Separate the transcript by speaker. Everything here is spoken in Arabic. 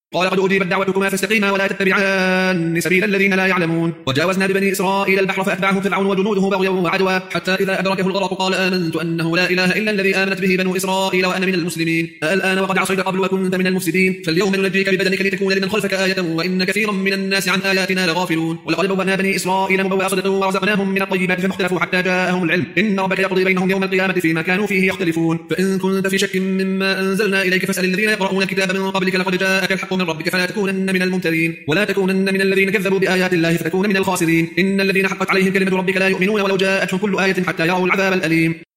Speaker 1: قال قد أجيبت دعوتكما فاستقيما ولا تتبعان سبيل الذين لا يعلمون. وجاوزنا ببني إسرائيل البحر فأتبعهم فرعون وجنوده بغيا وعدوا حتى إذا أدركه الغرق قال آمنت أنه لا إله إلا الذي آمنت به بنو إسرائيل وأنا من المسلمين. الآن وقد عصيت قبل وكنت من المفسدين فاليوم ننجيك ببدنك لتكون لمن خلفك آية وإن كثيرا من الناس عن آياتنا لغافلون. ولقد بوأنا بني إسرائيل مبوأ صدق ورزقناهم من الطيبات فما اختلفوا حتى جاءهم العلم إن ربك يقضي بينهم يوم القيامة فيما كانوا فيه يختلفون. فإن كنت في شك مما أنزلنا إليك فاسأل الذين يقرؤون الكتاب من قبلك لقد جاءك الحق من ربك فلا تكونن من الممترين ولا تكونن من الذين كذبوا بآيات الله فتكون من الخاسرين. إن الذين حقت عليهم كلمة ربك لا يؤمنون ولو جاءتهم كل آية حتى يروا العذاب الأليم.